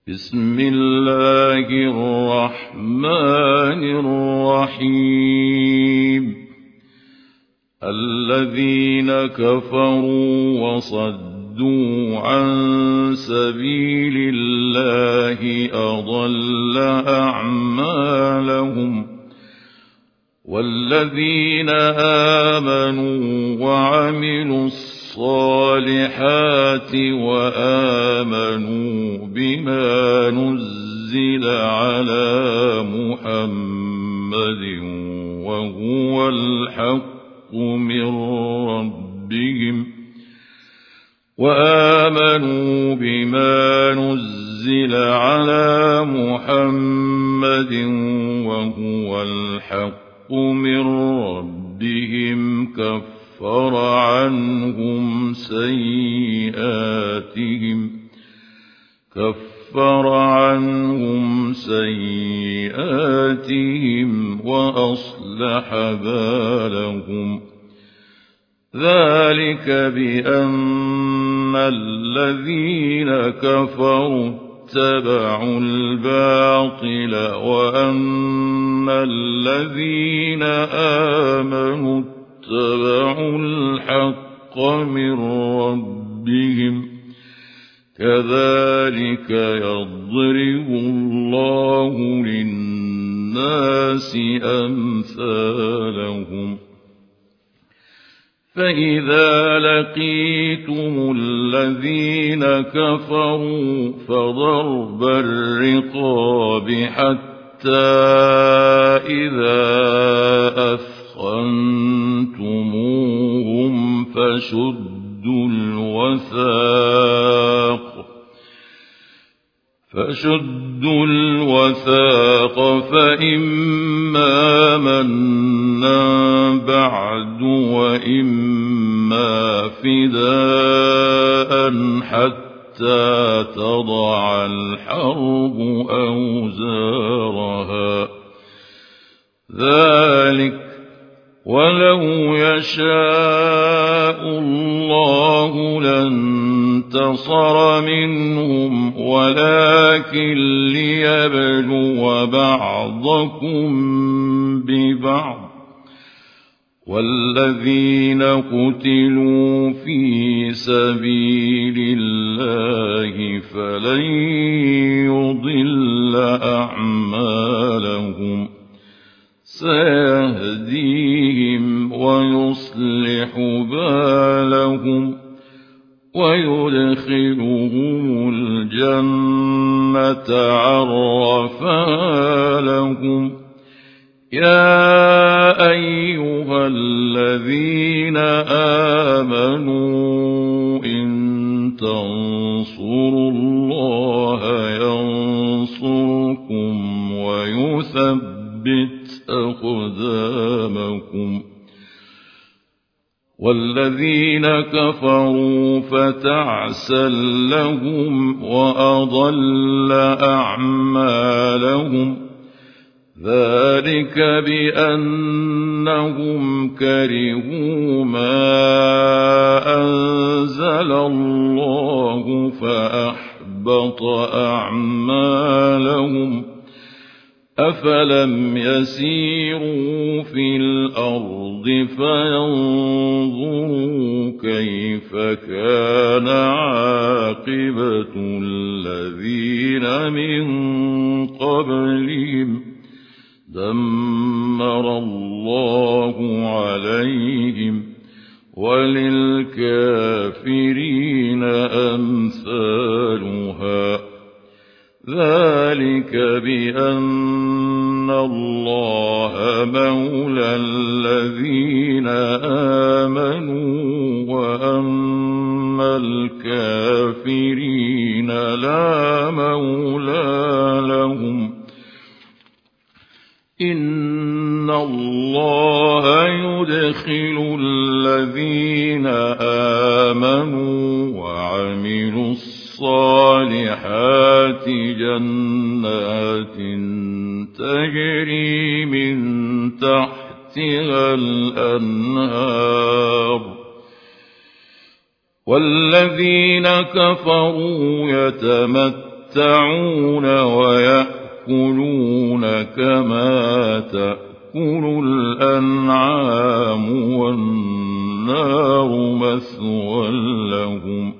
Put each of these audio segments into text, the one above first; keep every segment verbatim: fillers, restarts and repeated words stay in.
بسم الله الرحمن الرحيم الذين كفروا وصدوا عن سبيل الله أضل أعمالهم والذين آمنوا وعملوا الصالحات وآمنوا بما نزل على محمد وهو الحق من ربهم وآمنوا بما نزل على محمد وهو الحق من ربهم كفر عنهم سيئاتهم كفر عنهم سيئاتهم وأصلح بالهم ذلك بأن الذين كفروا اتبعوا الباطل وأن الذين آمنوا اتبعوا الحق من ربهم كذلك يضرب الله للناس أمثالهم فإذا لقيتم الذين كفروا فضرب الرقاب حتى إذا أثخنتموهم فشدوا الوثاق فشدوا الوثاق فإما منا بعد وإما فداء حتى تضع الحرب أوزارها ذلك ولو يشاء الله لانتصر منهم ولكن ليبلو بعضكم ببعض والذين قتلوا في سبيل الله فلن يضل أعمالهم سيهديهم ويصلح بالهم ويدخلهم الجنة عرفها لهم يا أيها الذين آمنوا إن تنصروا الله ينصركم ويثبت أقدامكم والذين كفروا فتعسا لهم وأضل أعمالهم ذلك بأنهم كرهوا ما أنزل الله فأحبط أعمالهم أفلم يسيروا في الأرض فينظروا كيف كان عاقبة الذين من قبلهم دمر الله عليهم وللكافرين أمثالها ذلك بأن الله مولى الذين آمنوا وأن الكافرين لا مولى لهم إن الله يدخل الذين آمنوا وعملوا الصالحات جنات تجري من تحتها الأنهار والذين كفروا يتمتعون يتمتعون ويأكلون كما تأكل الأنعام والنار مثوى لهم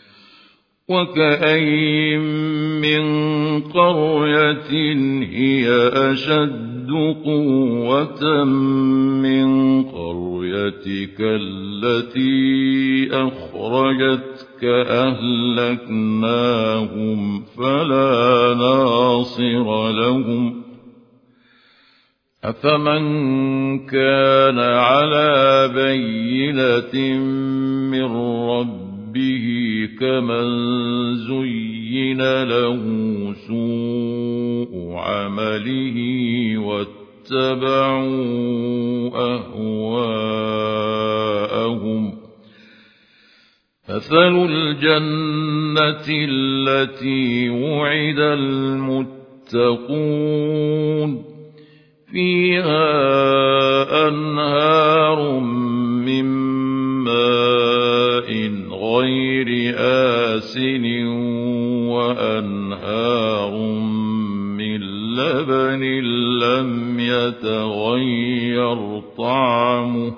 وكأين من قرية هي أشد قوة من قريتك التي أخرجتك أهلكناهم فلا ناصر لهم أفمن كان على بينة من ربه به كمن زين له سوء عمله واتبعوا أهواءهم مثل الجنة التي وعد المتقون فيها أنهار من ماء غير آسن وأنهار من لبن لم يتغير طعمه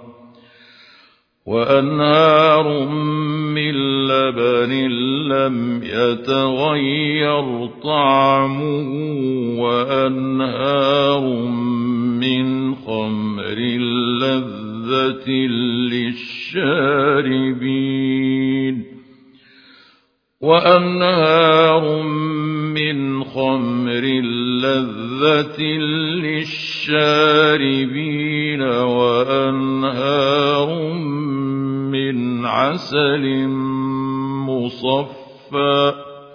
وأنهار من لبن لم يتغير طعمه وأنهار من خمر لذة للشاربين وأنهار من خمر لذة للشاربين وأنهار من عسل مصفى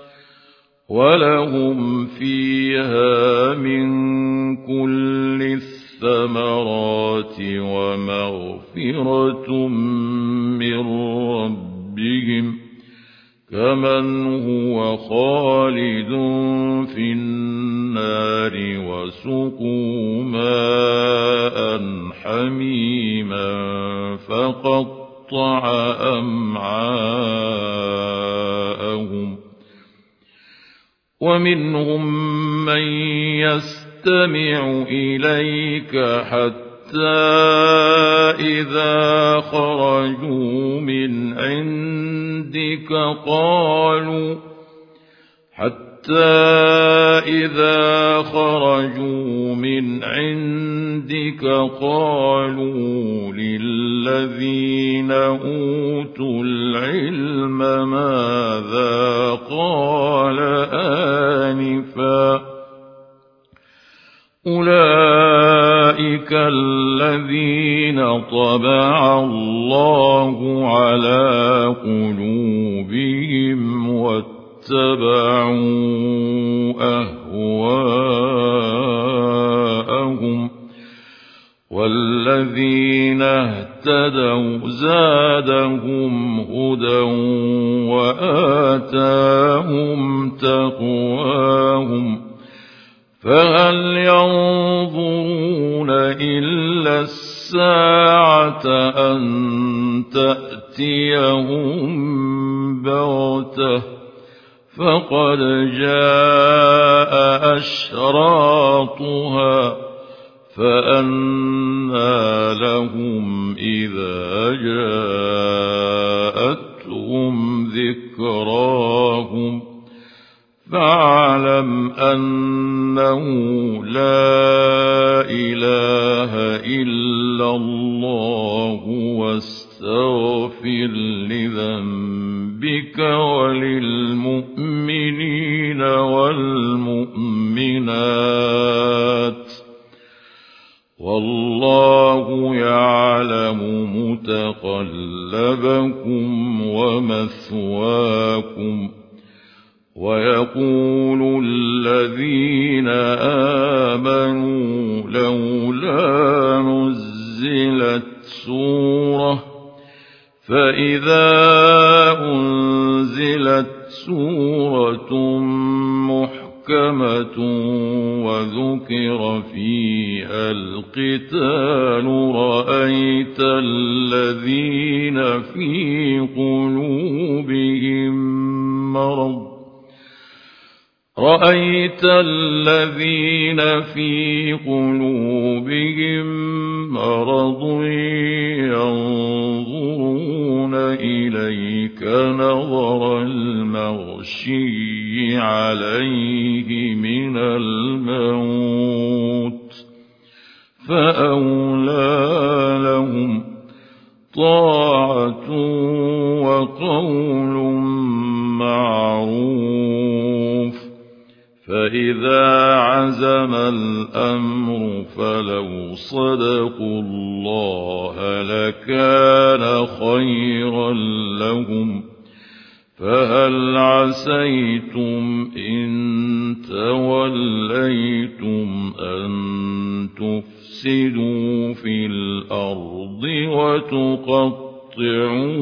ولهم فيها من كل الثمرات ومغفرة من ربهم كمن هو خالد في النار وسقوا ماء حميما فقطع أمعاءهم ومنهم من يستمع إليك حتى إذا خرجوا من عندك قالوا حتى إذا خرجوا من عندك قالوا للذين أوتوا العلم ماذا قال آنفا أولئك الذين طبع الله على قلوبهم واتبعوا أهواءهم والذين اهتدوا زادهم هدى وآتاهم تقواهم فهل ينظرون إلا الساعة أن تأتيهم بغتة فقد جاء أشراطها فأنى لهم إذا جاءتهم ذكراهم فاعلم أنه لا إله إلا الله واستغفر لذنبك وللمؤمنين والمؤمنات والله يعلم متقلبكم ومثواكم ويقول الذين آمنوا لولا نزلت سورة فإذا أنزلت سورة محكمة وذكر فيها القتال رأيت الذين في قلوبهم مرض رأيت الذين في قلوبهم مرض ينظرون إليك نظر المغشي عليه من الموت فأولى لهم طاعة وقول معروف فإذا عزم الأمر فلو صدقوا الله لكان خيرا لهم فهل عسيتم إن توليتم أن تفسدوا في الأرض وتقطعوا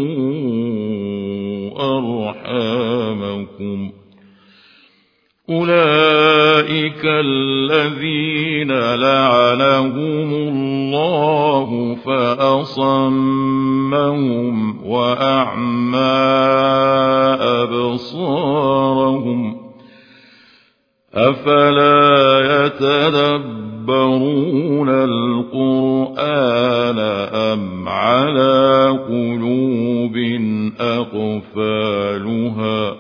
أرحامكم أولئك الذين لعنهم الله فأصمهم وأعمى أبصارهم أفلا يتدبرون القرآن أم على قلوب أقفالها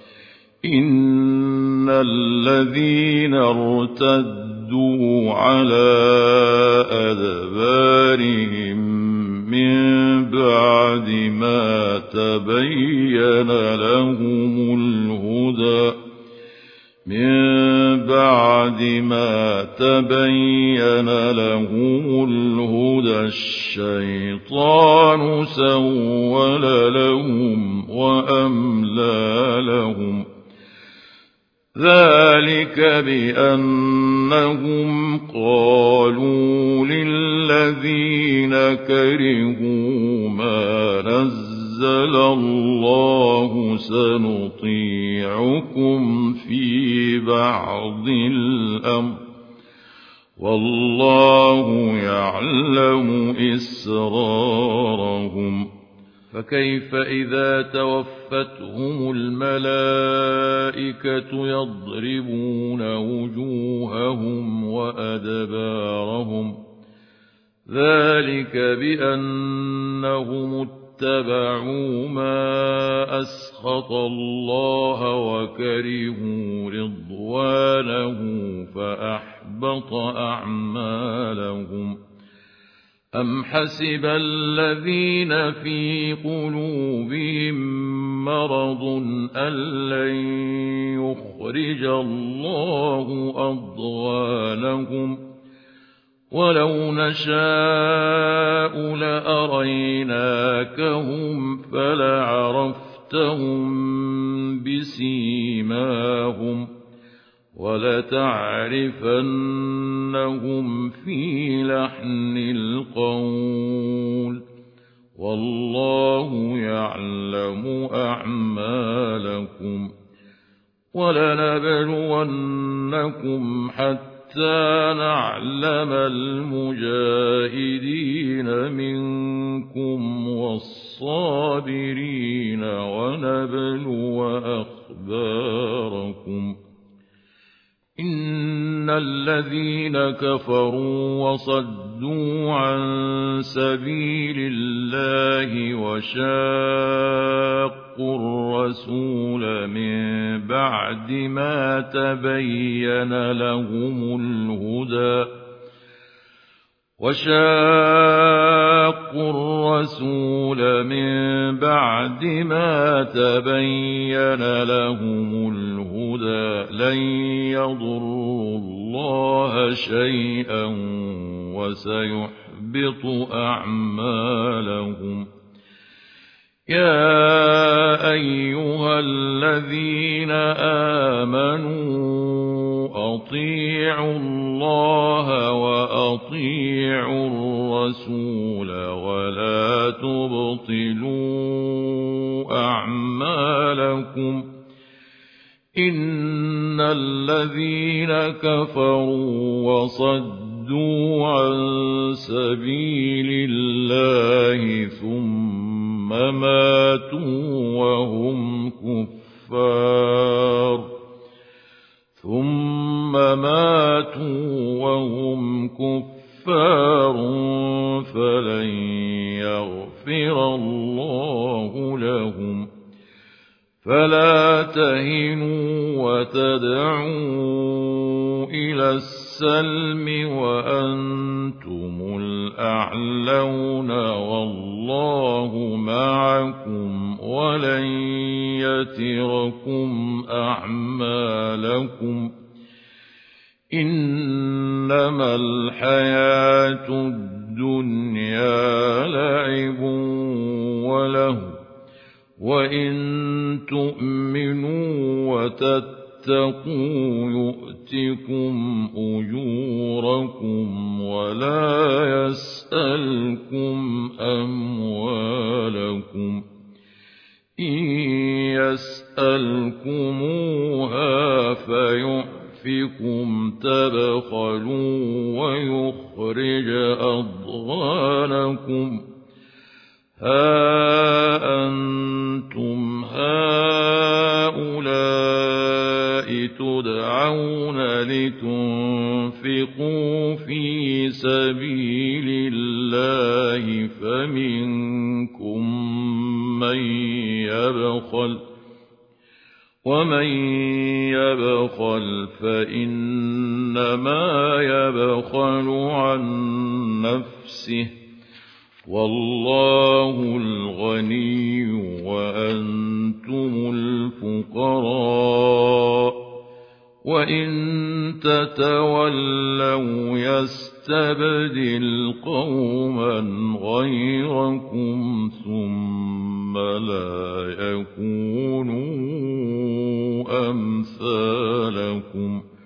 إن الذين ارتدوا على أدبارهم من بعد ما تبين لهم الهدى من بعد ما تبين لهم الهدى الشيطان سول لهم وأملى لهم ذلك بأنهم قالوا للذين كرهوا ما نزل الله سنطيعكم في بعض الأمر والله يعلم إسرارهم فكيف إذا توفتهم الملائكة يضربون وجوههم وأدبارهم ذلك بأنهم اتبعوا ما أسخط الله وكرهوا رضوانه فأحبط أعمالهم أم حسب الذين في قلوبهم مرض أن لن يخرج الله أضغانهم ولو نشاء لأريناكهم فلعرفتهم بسيماهم ولتعرفنهم في لحن القول والله يعلم أعمالكم ولنبلونكم حتى نعلم المجاهدين منكم والصابرين ونبلو أخباركم إن الذين كفروا وصدوا عن سبيل الله وشاقوا الرسول من بعد ما تبين لهم الهدى وشاقوا الرسول من بعد ما تبين لهم الهدى لن يضروا الله شيئا وسيحبط أعمالهم يا أيها الذين آمنوا أطيعوا الله وأطيعوا الرسول ولا تبطلوا أعمالكم إن الذين كفروا وصدوا عن سبيل الله ثم ماتوا وهم كفار ثم ماتوا وهم كفار فلن يغفر الله لهم فلا تهنوا وتدعوا إلى السلم وأنتم الأعلون والله معكم ولن يتركم أعمالكم إنما الحياة الدنيا لعب وله وإن تؤمنوا وتتقوا يؤتكم أجوركم ولا يسألكم أموالكم إن يسألكموها فيحفكم تبخلوا ويخرج أضغانكم ها أنتم هؤلاء تدعون لتنفقوا في سبيل الله فمنكم من يبخل ومن يبخل فإنما يبخل عن نفسه والله الغني وأنتم الفقراء وإن تتولوا يستبدل قوما غيركم ثم لا يكونوا أمثالكم